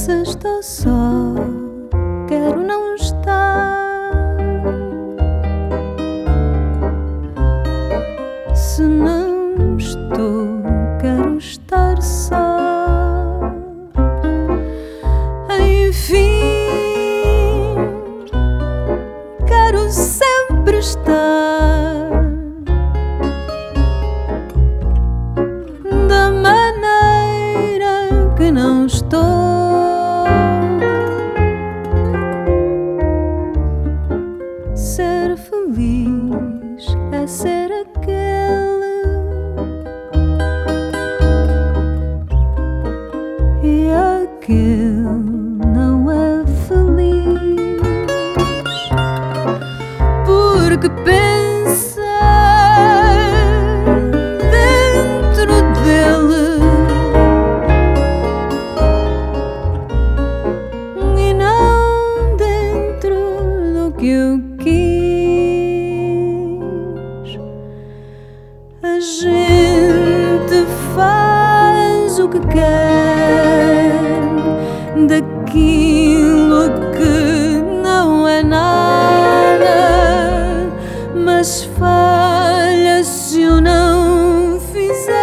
Se estou só, quero não estar. Se não estou, quero estar só. Enfim, quero sempre estar da maneira que não estou. Ser feliz é ser aquele, e aquele não é feliz, porque pensa dentro dele e não dentro do que eu quis. A gente faz o que quer daquilo que não é nada, mas falha se o não fizer,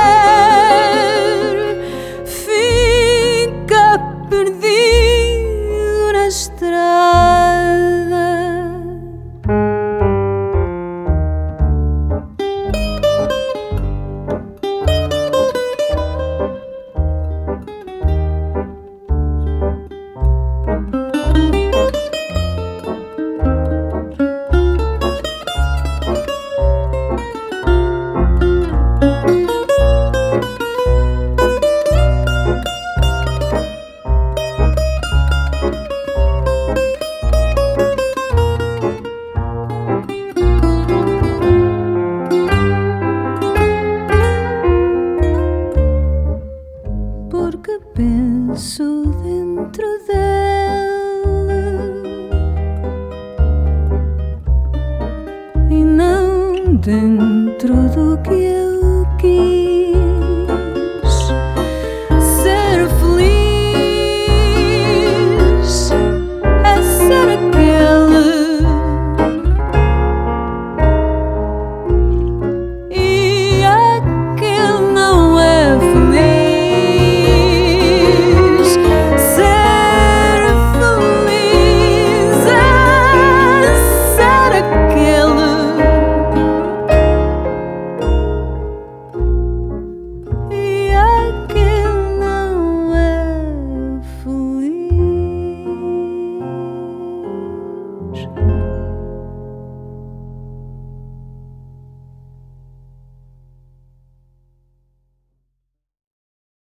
fica perdido na estrada. Porque penso dentro dele e não dentro do que eu quis. Ser feliz é ser aquele, e aquele não é feliz. Feliz.